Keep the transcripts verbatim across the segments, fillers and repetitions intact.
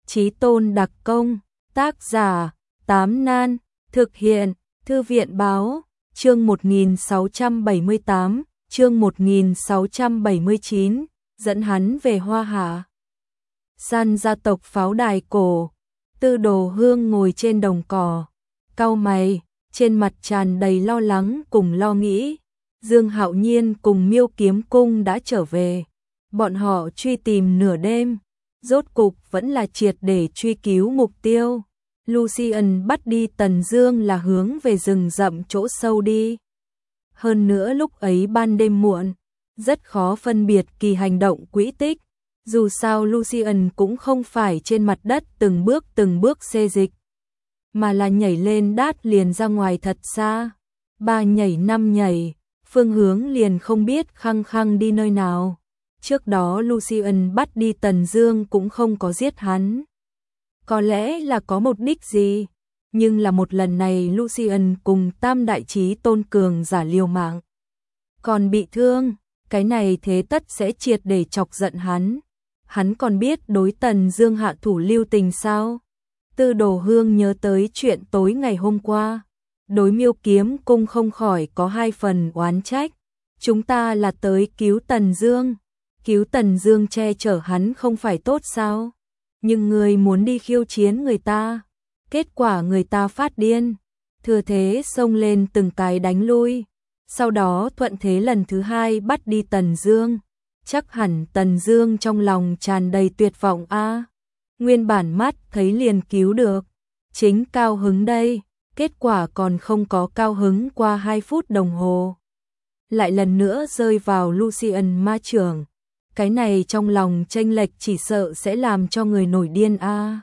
Chí Tôn đặc công, tác giả, Tám Nan, thực hiện, Thư viện báo, chương một nghìn sáu trăm bảy mươi tám, chương một nghìn sáu trăm bảy mươi chín, dẫn hắn về Hoa Hạ. San gia tộc pháo đài cổ, Tư Đồ Hương ngồi trên đồng cỏ, cau mày, trên mặt tràn đầy lo lắng cùng lo nghĩ. Dương Hạo Nhiên cùng Miêu Kiếm Cung đã trở về, bọn họ truy tìm nửa đêm, rốt cục vẫn là triệt để truy cứu mục tiêu. Lucian bắt đi Tần Dương là hướng về rừng rậm chỗ sâu đi. Hơn nữa lúc ấy ban đêm muộn, rất khó phân biệt kỳ hành động quỹ tích. Dù sao Lucian cũng không phải trên mặt đất từng bước từng bước xê dịch, mà là nhảy lên đát liền ra ngoài thật xa. Ba nhảy năm nhảy, phương hướng liền không biết khăng khăng đi nơi nào. Trước đó Lucian bắt đi Tần Dương cũng không có giết hắn. Có lẽ là có mục đích gì, nhưng là một lần này Lucian cùng Tam Đại Chí Tôn cường giả liều mạng, còn bị thương, cái này thế tất sẽ triệt để chọc giận hắn. Hắn còn biết đối Tần Dương hạ thủ lưu tình sao? Tư Đồ Hương nhớ tới chuyện tối ngày hôm qua, đối Miêu Kiếm Cung không khỏi có hai phần oán trách. Chúng ta là tới cứu Tần Dương, cứu Tần Dương che chở hắn không phải tốt sao? Nhưng người muốn đi khiêu chiến người ta, kết quả người ta phát điên, thừa thế xông lên từng cái đánh lui, sau đó thuận thế lần thứ hai bắt đi Tần Dương. Chắc hẳn Tần Dương trong lòng tràn đầy tuyệt vọng a. À, nguyên bản mắt thấy liền cứu được, chính cao hứng đây, kết quả còn không có cao hứng qua hai phút đồng hồ, lại lần nữa rơi vào Lucian ma chưởng. Cái này trong lòng chênh lệch chỉ sợ sẽ làm cho người nổi điên a. À,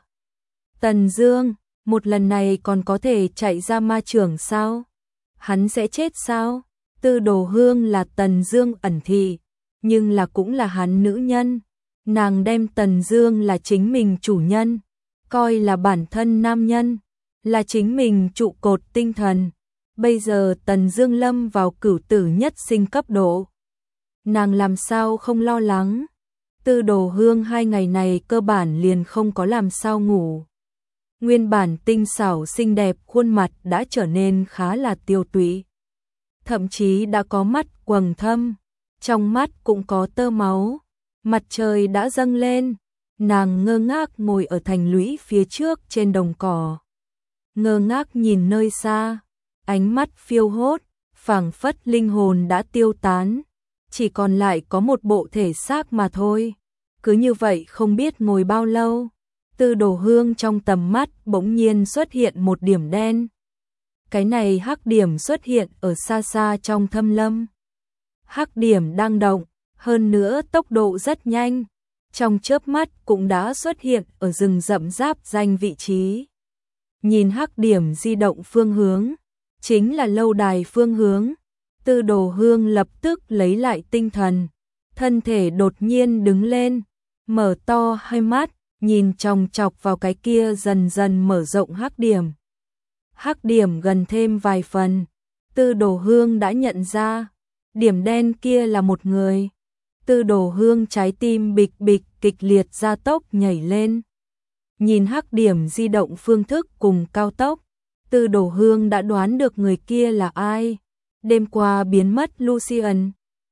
Tần Dương, một lần này còn có thể chạy ra ma chưởng sao? Hắn sẽ chết sao? Tư Đồ Hương là Tần Dương ẩn thị, nhưng là cũng là hắn nữ nhân. Nàng đem Tần Dương là chính mình chủ nhân, coi là bản thân nam nhân, là chính mình trụ cột tinh thần. Bây giờ Tần Dương lâm vào cửu tử nhất sinh cấp độ, nàng làm sao không lo lắng. Tư Đồ Hương hai ngày này cơ bản liền không có làm sao ngủ. Nguyên bản tinh xảo xinh đẹp khuôn mặt đã trở nên khá là tiêu tụy, thậm chí đã có mắt quầng thâm, trong mắt cũng có tơ máu. Mặt trời đã dâng lên, nàng ngơ ngác ngồi ở thành lũy phía trước trên đồng cỏ, ngơ ngác nhìn nơi xa, ánh mắt phiêu hốt, phảng phất linh hồn đã tiêu tán, chỉ còn lại có một bộ thể xác mà thôi. Cứ như vậy không biết ngồi bao lâu, Tư Đồ Hương trong tầm mắt bỗng nhiên xuất hiện một điểm đen. Cái này hắc điểm xuất hiện ở xa xa trong thâm lâm. Hắc điểm đang động, hơn nữa tốc độ rất nhanh, trong chớp mắt cũng đã xuất hiện ở rừng rậm giáp danh vị trí. Nhìn hắc điểm di động phương hướng, chính là lâu đài phương hướng. Tư Đồ Hương lập tức lấy lại tinh thần, thân thể đột nhiên đứng lên, mở to hai mắt, nhìn chòng chọc vào cái kia dần dần mở rộng hắc điểm. Hắc điểm gần thêm vài phần, Tư Đồ Hương đã nhận ra, điểm đen kia là một người. Tư Đồ Hương trái tim bịch bịch kịch liệt gia tốc nhảy lên. Nhìn hắc điểm di động phương thức cùng cao tốc, Tư Đồ Hương đã đoán được người kia là ai. Đêm qua biến mất Lucian,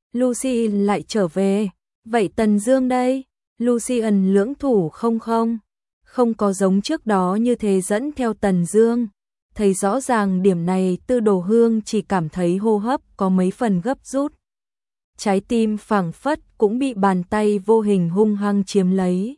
Lucian lại trở về, vậy Tần Dương đây? Lucian lưỡng thủ không không, không có giống trước đó như thế dẫn theo Tần Dương. Thấy rõ ràng điểm này, Tư Đồ Hương chỉ cảm thấy hô hấp có mấy phần gấp rút. Trái tim phảng phất cũng bị bàn tay vô hình hung hăng chiếm lấy.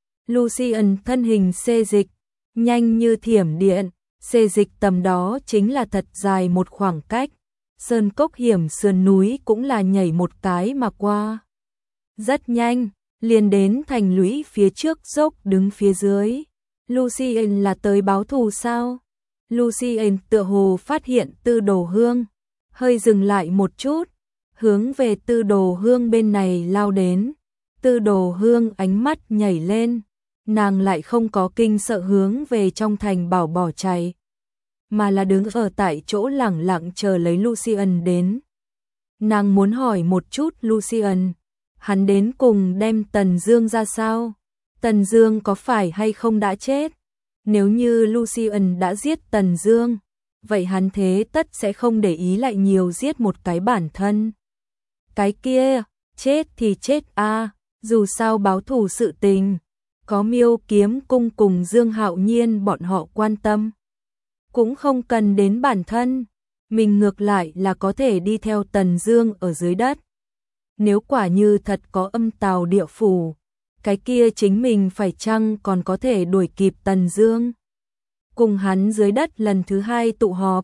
Lucian thân hình xê dịch, nhanh như thiểm điện, xê dịch tầm đó chính là thật dài một khoảng cách. Sơn cốc hiểm sườn núi cũng là nhảy một cái mà qua. Rất nhanh, liền đến thành lũy phía trước dốc đứng phía dưới. Lucian là tới báo thù sao? Lucian tựa hồ phát hiện Tư Đồ Hương, hơi dừng lại một chút, hướng về Tư Đồ Hương bên này lao đến. Tư Đồ Hương ánh mắt nhảy lên, nàng lại không có kinh sợ hướng về trong thành bảo bỏ chạy, mà là đứng ở tại chỗ lẳng lặng chờ lấy Lucian đến. Nàng muốn hỏi một chút Lucian, hắn đến cùng đem Tần Dương ra sao? Tần Dương có phải hay không đã chết? Nếu như Lucian đã giết Tần Dương, vậy hắn thế tất sẽ không để ý lại nhiều giết một cái bản thân. Cái kia, chết thì chết a, à, dù sao báo thù sự tình, có Miêu Kiếm Cung cùng Dương Hạo Nhiên bọn họ quan tâm, cũng không cần đến bản thân, mình ngược lại là có thể đi theo Tần Dương ở dưới đất. Nếu quả như thật có âm tào địa phủ, cái kia chính mình phải chăng còn có thể đuổi kịp Tần Dương. Cùng hắn dưới đất lần thứ hai tụ họp,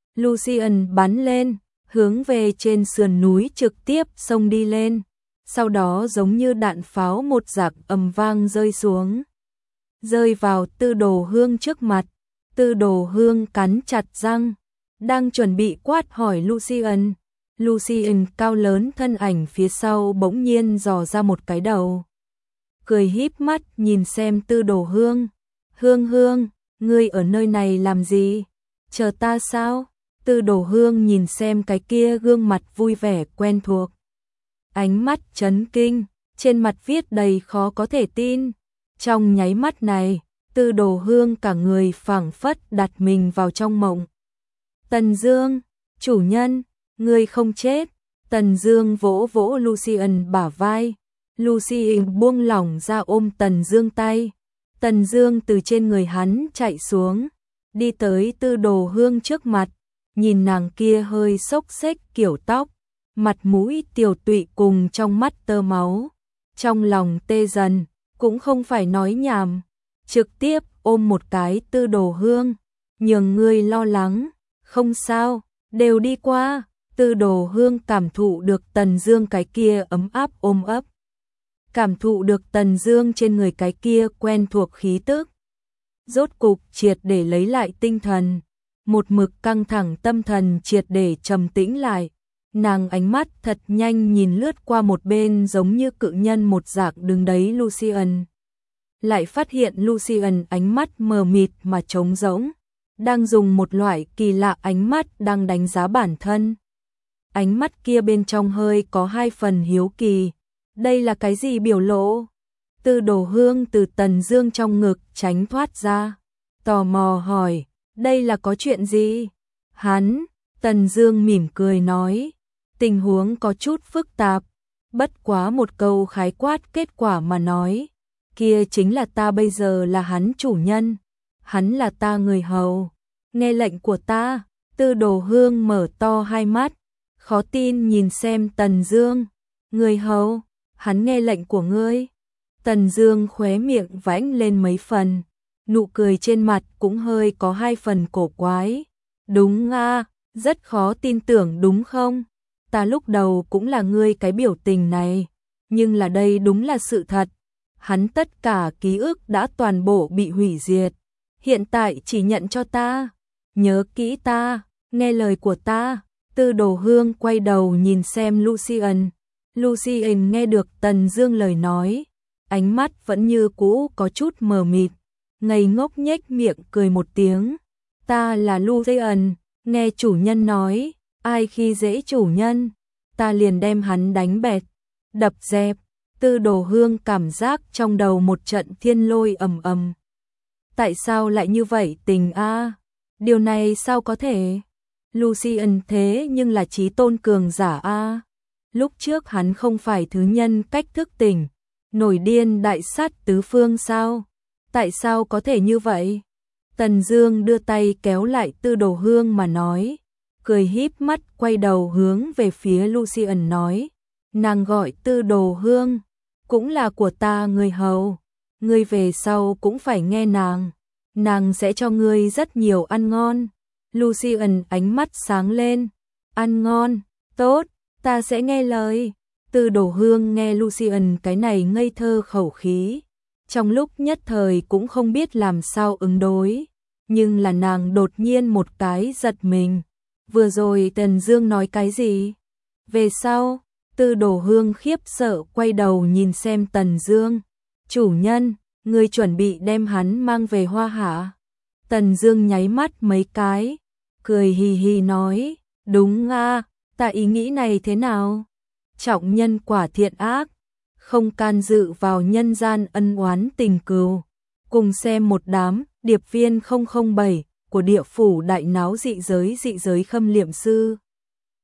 Lucian bắn lên, hướng về trên sườn núi trực tiếp xông đi lên, sau đó giống như đạn pháo một giặc ầm vang rơi xuống, rơi vào Tư Đồ Hương trước mặt. Tư Đồ Hương cắn chặt răng, đang chuẩn bị quát hỏi Lucian. Lucian cao lớn thân ảnh phía sau bỗng nhiên dò ra một cái đầu, cười híp mắt nhìn xem Tư Đồ Hương. Hương Hương, ngươi ở nơi này làm gì? Chờ ta sao? Tư Đồ Hương nhìn xem cái kia gương mặt vui vẻ quen thuộc, ánh mắt chấn kinh, trên mặt viết đầy khó có thể tin. Trong nháy mắt này, Tư Đồ Hương cả người phảng phất đặt mình vào trong mộng. Tần Dương, chủ nhân, ngươi không chết. Tần Dương vỗ vỗ Lucian bả vai. Lucian buông lỏng ra ôm Tần Dương tay. Tần Dương từ trên người hắn chạy xuống, đi tới Tư Đồ Hương trước mặt, nhìn nàng kia hơi xốc xếch kiểu tóc, mặt mũi tiều tụy cùng trong mắt tơ máu, trong lòng tê dần, cũng không phải nói nhảm, trực tiếp ôm một cái. Tư Đồ Hương, nhường ngươi lo lắng, không sao, đều đi qua. Tư Đồ Hương cảm thụ được Tần Dương cái kia ấm áp ôm ấp, cảm thụ được Tần Dương trên người cái kia quen thuộc khí tức, rốt cục triệt để lấy lại tinh thần, một mực căng thẳng tâm thần triệt để trầm tĩnh lại. Nàng ánh mắt thật nhanh nhìn lướt qua một bên giống như cự nhân một dạng đứng đấy Lucian, lại phát hiện Lucian ánh mắt mờ mịt mà trống rỗng, đang dùng một loại kỳ lạ ánh mắt đang đánh giá bản thân. Ánh mắt kia bên trong hơi có hai phần hiếu kỳ. Đây là cái gì biểu lộ? Tư Đồ Hương từ Tần Dương trong ngực tránh thoát ra, tò mò hỏi, đây là có chuyện gì? Hắn, Tần Dương mỉm cười nói, tình huống có chút phức tạp, bất quá một câu khái quát kết quả mà nói, kia chính là ta bây giờ là hắn chủ nhân, hắn là ta người hầu, nghe lệnh của ta. Tư Đồ Hương mở to hai mắt, khó tin nhìn xem Tần Dương. Người hầu? Hắn nghe lệnh của ngươi? Tần Dương khóe miệng vãnh lên mấy phần, nụ cười trên mặt cũng hơi có hai phần cổ quái. Đúng a, rất khó tin tưởng đúng không? Ta lúc đầu cũng là ngươi cái biểu tình này, nhưng là đây đúng là sự thật. Hắn tất cả ký ức đã toàn bộ bị hủy diệt, hiện tại chỉ nhận cho ta, nhớ kỹ ta, nghe lời của ta. Tư Đồ Hương quay đầu nhìn xem Lucian. Lucian nghe được Tần Dương lời nói, ánh mắt vẫn như cũ có chút mờ mịt, ngây ngốc nhếch miệng cười một tiếng. Ta là Lucian, nghe chủ nhân nói, ai khi dễ chủ nhân, ta liền đem hắn đánh bẹt, đập dẹp. Tư Đồ Hương cảm giác trong đầu một trận thiên lôi ầm ầm. Tại sao lại như vậy tình a? Điều này sao có thể? Lucian thế nhưng là chí tôn cường giả a. Lúc trước hắn không phải thứ nhân cách thức tỉnh, nổi điên đại sát tứ phương sao? Tại sao có thể như vậy? Tần Dương đưa tay kéo lại Tư Đồ Hương mà nói, cười híp mắt quay đầu hướng về phía Lucian nói, nàng gọi Tư Đồ Hương, cũng là của ta người hầu, ngươi về sau cũng phải nghe nàng, nàng sẽ cho ngươi rất nhiều ăn ngon. Lucian ánh mắt sáng lên, ăn ngon, tốt, ta sẽ nghe lời. Tư Đồ Hương nghe Lucian cái này ngây thơ khẩu khí, trong lúc nhất thời cũng không biết làm sao ứng đối, nhưng là nàng đột nhiên một cái giật mình. Vừa rồi Tần Dương nói cái gì? Về sau, Tư Đồ Hương khiếp sợ quay đầu nhìn xem Tần Dương. Chủ nhân, ngươi chuẩn bị đem hắn mang về Hoa Hạ? Tần Dương nháy mắt mấy cái, cười hì hì nói, đúng a, ta ý nghĩ này thế nào? Trọng nhân quả thiện ác, không can dự vào nhân gian ân oán tình cừu. Cùng xem một đám điệp viên không không bảy của địa phủ đại náo dị giới dị giới khâm liệm sư.